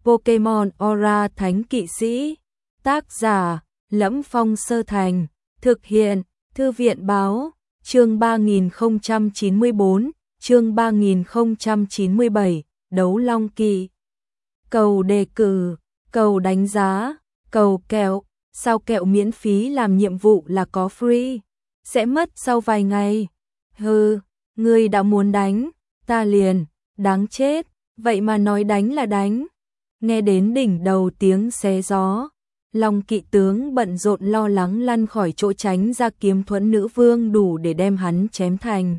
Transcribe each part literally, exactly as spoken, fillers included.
Pokemon Aura Thánh Kỵ Sĩ. Tác giả: Lẫm Phong Sơ Thành. Thực hiện: Thư viện báo. Chương ba nghìn không trăm chín mươi bốn, chương ba nghìn không trăm chín mươi bảy, Đấu Long Kỵ. Cầu đề cử, cầu đánh giá, cầu kẹo. Sao kẹo miễn phí làm nhiệm vụ là có free? Sẽ mất sau vài ngày. Hừ, ngươi đã muốn đánh, ta liền, đáng chết, vậy mà nói đánh là đánh. Nghe đến đỉnh đầu tiếng xé gió, Long Kỵ tướng bận rộn lo lắng lăn khỏi chỗ tránh ra kiếm thuẫn nữ vương đủ để đem hắn chém thành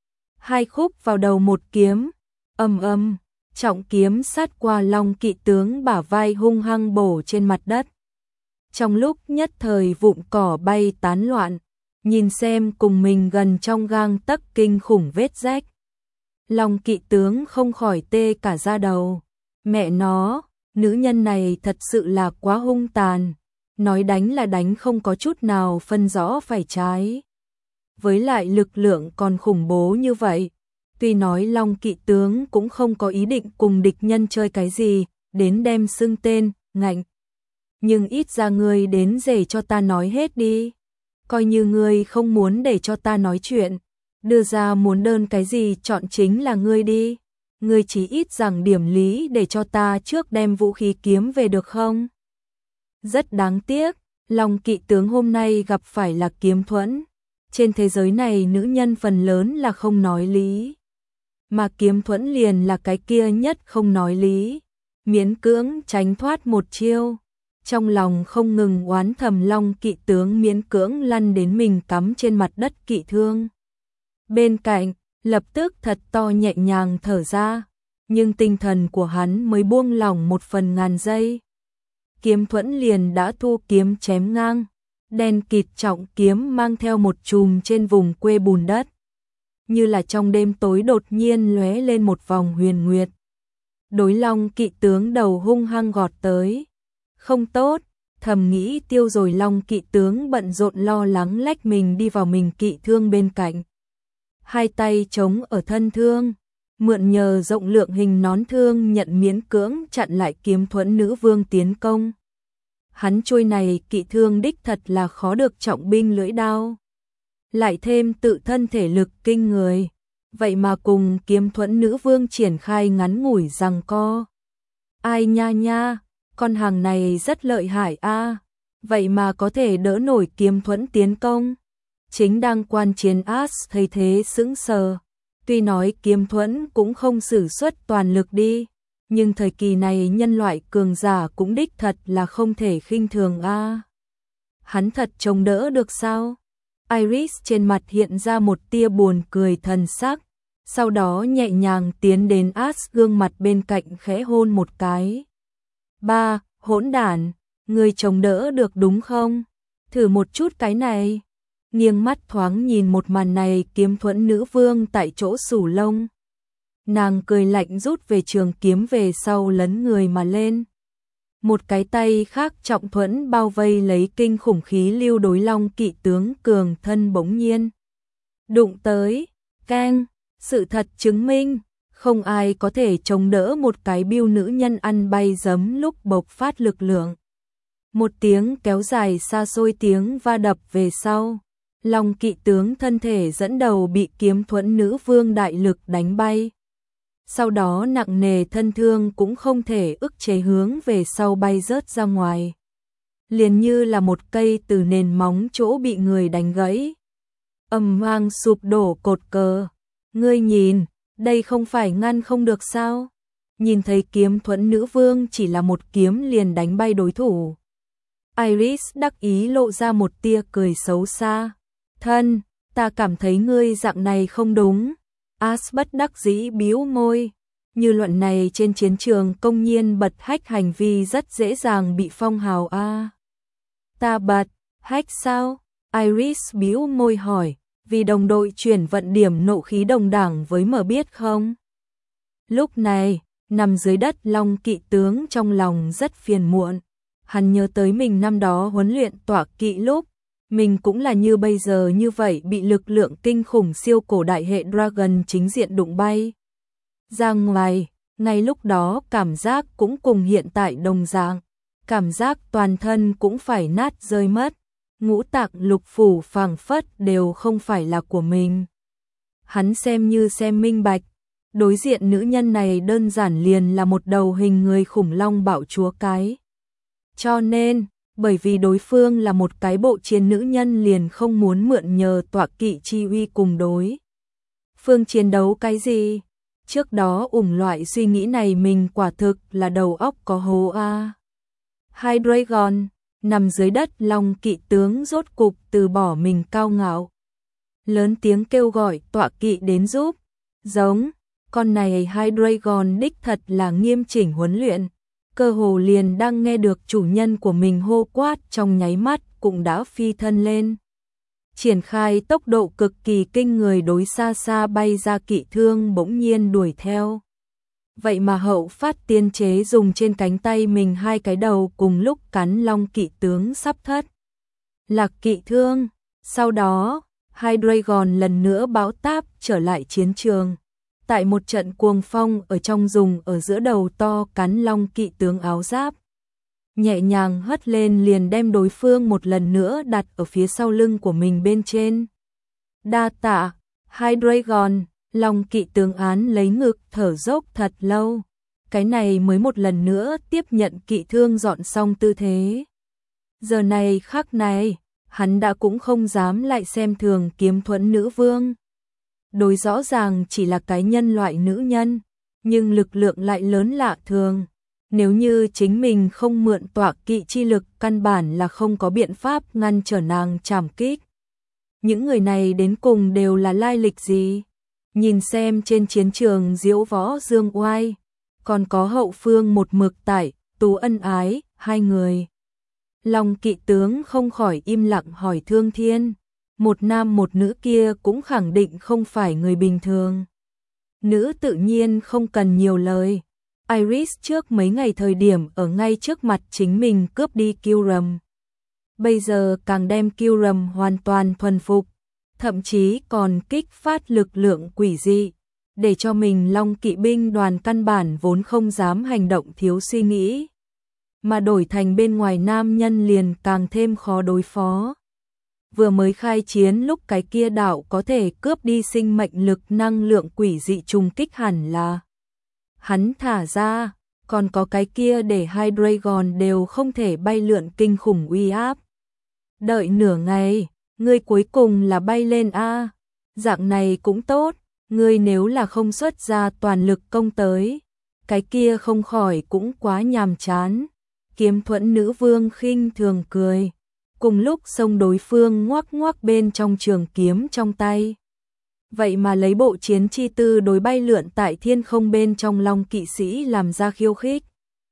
hai khúc vào đầu một kiếm. Ầm ầm, trọng kiếm sát qua Long Kỵ tướng bả vai hung hăng bổ trên mặt đất. Trong lúc nhất thời vụn cỏ bay tán loạn, nhìn xem cùng mình gần trong gang tấc kinh khủng vết rách. Long Kỵ tướng không khỏi tê cả da đầu. Mẹ nó, nữ nhân này thật sự là quá hung tàn. Nói đánh là đánh không có chút nào phân rõ phải trái. Với lại lực lượng còn khủng bố như vậy. Tuy nói Long Kỵ tướng cũng không có ý định cùng địch nhân chơi cái gì, đến đem xưng tên, ngạnh. Nhưng ít ra ngươi đến để cho ta nói hết đi. Coi như ngươi không muốn để cho ta nói chuyện, đưa ra muốn đơn cái gì chọn chính là ngươi đi. Ngươi chỉ ít rằng điểm lý để cho ta trước đem vũ khí kiếm về được không? Rất đáng tiếc, Long Kỵ tướng hôm nay gặp phải là kiếm thuẫn. Trên thế giới này nữ nhân phần lớn là không nói lý. Mà kiếm thuẫn liền là cái kia nhất không nói lý. Miễn cưỡng tránh thoát một chiêu. Trong lòng không ngừng oán thầm Long Kỵ tướng miễn cưỡng lăn đến mình cắm trên mặt đất kỵ thương. Bên cạnh, lập tức thật to nhẹ nhàng thở ra, nhưng tinh thần của hắn mới buông lỏng một phần ngàn giây. Kiếm thuẫn liền đã thu kiếm chém ngang, đen kịt trọng kiếm mang theo một chùm trên vùng quê bùn đất. Như là trong đêm tối đột nhiên lóe lên một vòng huyền nguyệt. Đối Long Kỵ tướng đầu hung hăng gọt tới. Không tốt, thầm nghĩ tiêu rồi Long Kỵ tướng bận rộn lo lắng lách mình đi vào mình kỵ thương bên cạnh. Hai tay chống ở thân thương, mượn nhờ rộng lượng hình nón thương nhận miễn cưỡng chặn lại kiếm thuẫn nữ vương tiến công. Hắn trôi này kỵ thương đích thật là khó được trọng binh lưỡi đao. Lại thêm tự thân thể lực kinh người, vậy mà cùng kiếm thuẫn nữ vương triển khai ngắn ngủi giằng co. Ai nha nha, con hàng này rất lợi hại a, vậy mà có thể đỡ nổi kiếm thuẫn tiến công. Chính đang quan chiến Ash thấy thế sững sờ. Tuy nói kiếm thuẫn cũng không sử xuất toàn lực đi, nhưng thời kỳ này nhân loại cường giả cũng đích thật là không thể khinh thường a. Hắn thật chống đỡ được sao? Iris trên mặt hiện ra một tia buồn cười thần sắc, sau đó nhẹ nhàng tiến đến Ash gương mặt bên cạnh khẽ hôn một cái. Ba, hỗn đản, ngươi chống đỡ được đúng không? Thử một chút cái này. Nghiêng mắt thoáng nhìn một màn này, kiếm thuẫn nữ vương tại chỗ sủ lông. Nàng cười lạnh rút về trường kiếm về sau lấn người mà lên. Một cái tay khác trọng thuẫn bao vây lấy kinh khủng khí lưu đối Long Kỵ tướng cường thân bỗng nhiên đụng tới. Keng, sự thật chứng minh, không ai có thể chống đỡ một cái biêu nữ nhân ăn bay giấm lúc bộc phát lực lượng. Một tiếng kéo dài xa xôi tiếng va đập về sau. Long Kỵ tướng thân thể dẫn đầu bị kiếm thuẫn nữ vương đại lực đánh bay. Sau đó nặng nề thân thương cũng không thể ức chế hướng về sau bay rớt ra ngoài. Liền như là một cây từ nền móng chỗ bị người đánh gãy. Ầm vang sụp đổ cột cờ. Ngươi nhìn, đây không phải ngăn không được sao? Nhìn thấy kiếm thuẫn nữ vương chỉ là một kiếm liền đánh bay đối thủ. Iris đắc ý lộ ra một tia cười xấu xa. Thân, ta cảm thấy ngươi dạng này không đúng. Ash bất đắc dĩ bĩu môi. Như luận này trên chiến trường công nhiên bật hách hành vi rất dễ dàng bị phong hào a. À, ta bật, hách sao? Iris bĩu môi hỏi, vì đồng đội chuyển vận điểm nộ khí đồng đẳng với mở biết không? Lúc này, nằm dưới đất Long Kỵ tướng trong lòng rất phiền muộn. Hắn nhớ tới mình năm đó huấn luyện tọa kỵ lúc. Mình cũng là như bây giờ như vậy bị lực lượng kinh khủng siêu cổ đại hệ Dragon chính diện đụng bay ra ngoài, ngay lúc đó cảm giác cũng cùng hiện tại đồng dạng, cảm giác toàn thân cũng phải nát rơi mất, ngũ tạng lục phủ phảng phất đều không phải là của mình. Hắn xem như xem minh bạch, đối diện nữ nhân này đơn giản liền là một đầu hình người khủng long bạo chúa cái. Cho nên, bởi vì đối phương là một cái bộ chiến nữ nhân liền không muốn mượn nhờ tọa kỵ chi uy cùng đối phương chiến đấu cái gì. Trước đó ủng loại suy nghĩ này mình quả thực là đầu óc có hố a. Hydreigon, nằm dưới đất long kỵ tướng rốt cục từ bỏ mình cao ngạo. Lớn tiếng kêu gọi tọa kỵ đến giúp. Giống, con này Hydreigon đích thật là nghiêm chỉnh huấn luyện. Cơ hồ liền đang nghe được chủ nhân của mình hô quát trong nháy mắt cũng đã phi thân lên. Triển khai tốc độ cực kỳ kinh người đối xa xa bay ra kỵ thương bỗng nhiên đuổi theo. Vậy mà hậu phát tiên chế dùng trên cánh tay mình hai cái đầu cùng lúc cắn long kỵ tướng sắp thất. Lạc kỵ thương, sau đó, Hydreigon lần nữa báo táp trở lại chiến trường. Tại một trận cuồng phong ở trong dùng ở giữa đầu to cắn long kỵ tướng áo giáp. Nhẹ nhàng hất lên liền đem đối phương một lần nữa đặt ở phía sau lưng của mình bên trên. Đa tạ, Hydreigon, long kỵ tướng án lấy ngực thở dốc thật lâu. Cái này mới một lần nữa tiếp nhận kỵ thương dọn xong tư thế. Giờ này khắc này, hắn đã cũng không dám lại xem thường Kiếm Thuẫn nữ vương. Đối rõ ràng chỉ là cái nhân loại nữ nhân, nhưng lực lượng lại lớn lạ thường. Nếu như chính mình không mượn tọa kỵ chi lực căn bản là không có biện pháp ngăn trở nàng trảm kích. Những người này đến cùng đều là lai lịch gì? Nhìn xem trên chiến trường diễu võ dương oai, còn có hậu phương một mực tại, Tú ân ái, hai người. Long kỵ tướng không khỏi im lặng hỏi Thương Thiên. Một nam một nữ kia cũng khẳng định không phải người bình thường. Nữ tự nhiên không cần nhiều lời. Iris trước mấy ngày thời điểm ở ngay trước mặt chính mình cướp đi Kyurem. Bây giờ càng đem Kyurem hoàn toàn thuần phục, thậm chí còn kích phát lực lượng quỷ dị, để cho mình Long kỵ binh đoàn căn bản vốn không dám hành động thiếu suy nghĩ. Mà đổi thành bên ngoài nam nhân liền càng thêm khó đối phó. Vừa mới khai chiến lúc cái kia đạo có thể cướp đi sinh mệnh lực năng lượng quỷ dị trùng kích hẳn là hắn thả ra, còn có cái kia để Hydreigon đều không thể bay lượn kinh khủng uy áp. Đợi nửa ngày, ngươi cuối cùng là bay lên a. Dạng này cũng tốt, ngươi nếu là không xuất ra toàn lực công tới, cái kia không khỏi cũng quá nhàm chán. Kiếm Thuẫn nữ vương khinh thường cười, cùng lúc xông đối phương ngoắc ngoắc bên trong trường kiếm trong tay. Vậy mà lấy bộ chiến chi tư đối bay lượn tại thiên không bên trong long kỵ sĩ làm ra khiêu khích.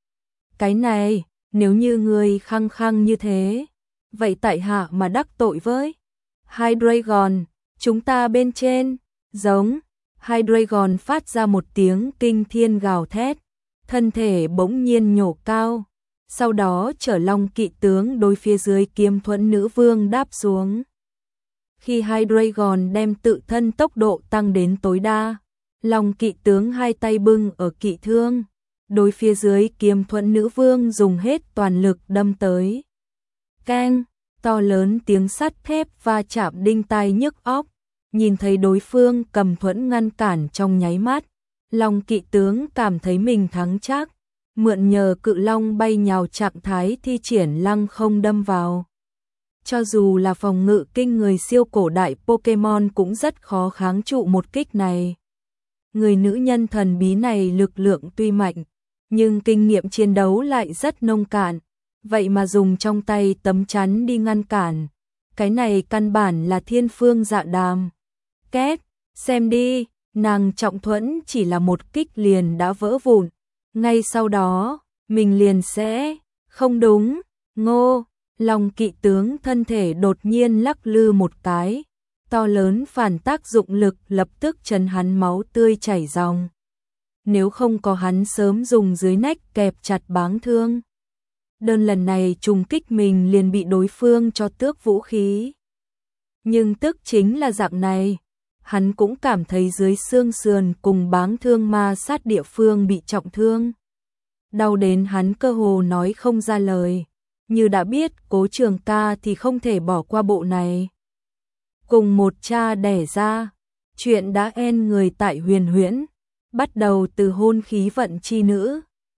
Cái này, nếu như người khăng khăng như thế, vậy tại hạ mà đắc tội với Hydreigon, chúng ta bên trên, giống. Hydreigon phát ra một tiếng kinh thiên gào thét, thân thể bỗng nhiên nhổ cao, sau đó chở long kỵ tướng đối phía dưới Kiếm Thuẫn nữ vương đáp xuống. Khi Hydreigon đem tự thân tốc độ tăng đến tối đa, long kỵ tướng hai tay bưng ở kỵ thương, đối phía dưới Kiếm Thuẫn nữ vương dùng hết toàn lực đâm tới. Keng, to lớn tiếng sắt thép va chạm đinh tai nhức óc, nhìn thấy đối phương cầm thuẫn ngăn cản trong nháy mắt, long kỵ tướng cảm thấy mình thắng chắc, mượn nhờ cự long bay nhào trạng thái thi triển lăng không đâm vào. Cho dù là phòng ngự kinh người siêu cổ đại Pokemon cũng rất khó kháng trụ một kích này. Người nữ nhân thần bí này lực lượng tuy mạnh, nhưng kinh nghiệm chiến đấu lại rất nông cạn, vậy mà dùng trong tay tấm chắn đi ngăn cản. Cái này căn bản là thiên phương dạ đàm. Két, xem đi, nàng trọng thuẫn chỉ là một kích liền đã vỡ vụn. Ngay sau đó, mình liền sẽ, không đúng, ngô, long kỵ tướng thân thể đột nhiên lắc lư một cái, to lớn phản tác dụng lực lập tức chấn hắn máu tươi chảy ròng. Nếu không có hắn sớm dùng dưới nách kẹp chặt báng thương, đơn lần này trùng kích mình liền bị đối phương cho tước vũ khí. Nhưng tức chính là dạng này, hắn cũng cảm thấy dưới xương sườn cùng báng thương ma sát địa phương bị trọng thương. Đau đến hắn cơ hồ nói không ra lời, như đã biết Cố Trường Ca thì không thể bỏ qua bộ này. Cùng một cha đẻ ra, chuyện đã en người tại Huyền Huyễn, bắt đầu từ hôn khí vận chi nữ,